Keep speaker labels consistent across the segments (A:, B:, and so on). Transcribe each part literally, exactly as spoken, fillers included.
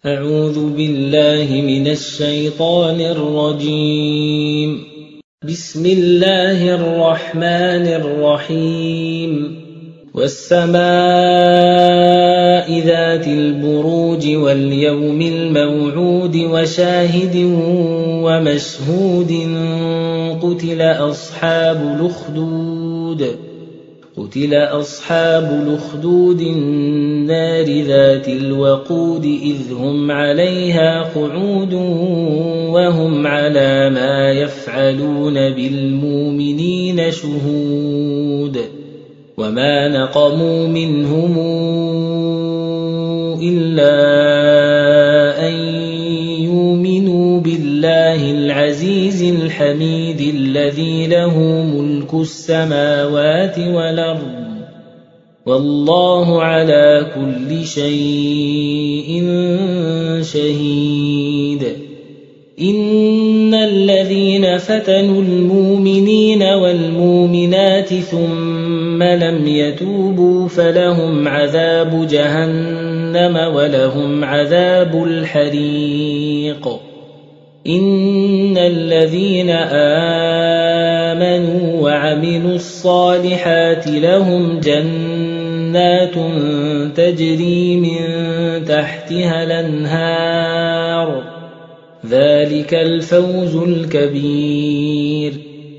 A: أعوذ بالله من الشيطان الرجيم. بسم الله الرحمن الرحيم. والسماء ذات البروج واليوم الموعود وشاهد ومشهود قتل أصحاب الأخدود قتل أصحاب الأخدود النار ذات الوقود إذ هم عليها قعود وهم على ما يفعلون بالمؤمنين شهود وما نقموا منهم إلا أن يؤمنوا بالله العزيز الحميد الذي له ملك السماوات والأرض والله على كل شيء شهيد. إن الذين فتنوا المؤمنين والمؤمنات ثم لم يتوبوا فلهم عذاب جهنم ولهم عذاب الحريق. إن الذين آمنوا وعملوا الصالحات لهم جنات تجري من تحتها الأنهار ذلك الفوز الكبير.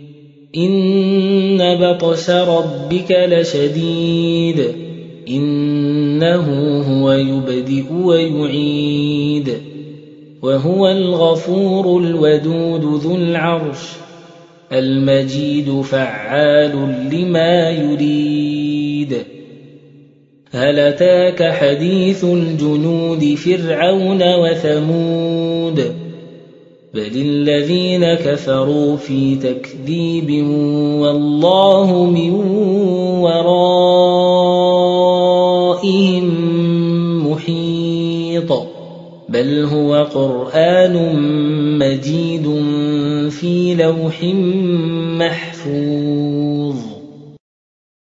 A: إن بطش ربك لشديد إنه هو يبدئ ويعيد وهو الغفور الودود ذو العرش المجيد فعال لما يريد. هل أتاك حديث الجنود فرعون وثمود بل الذين كفروا في تكذيب والله من ورائهم محيط. بل هو قرآن مجيد في لوح محفوظ.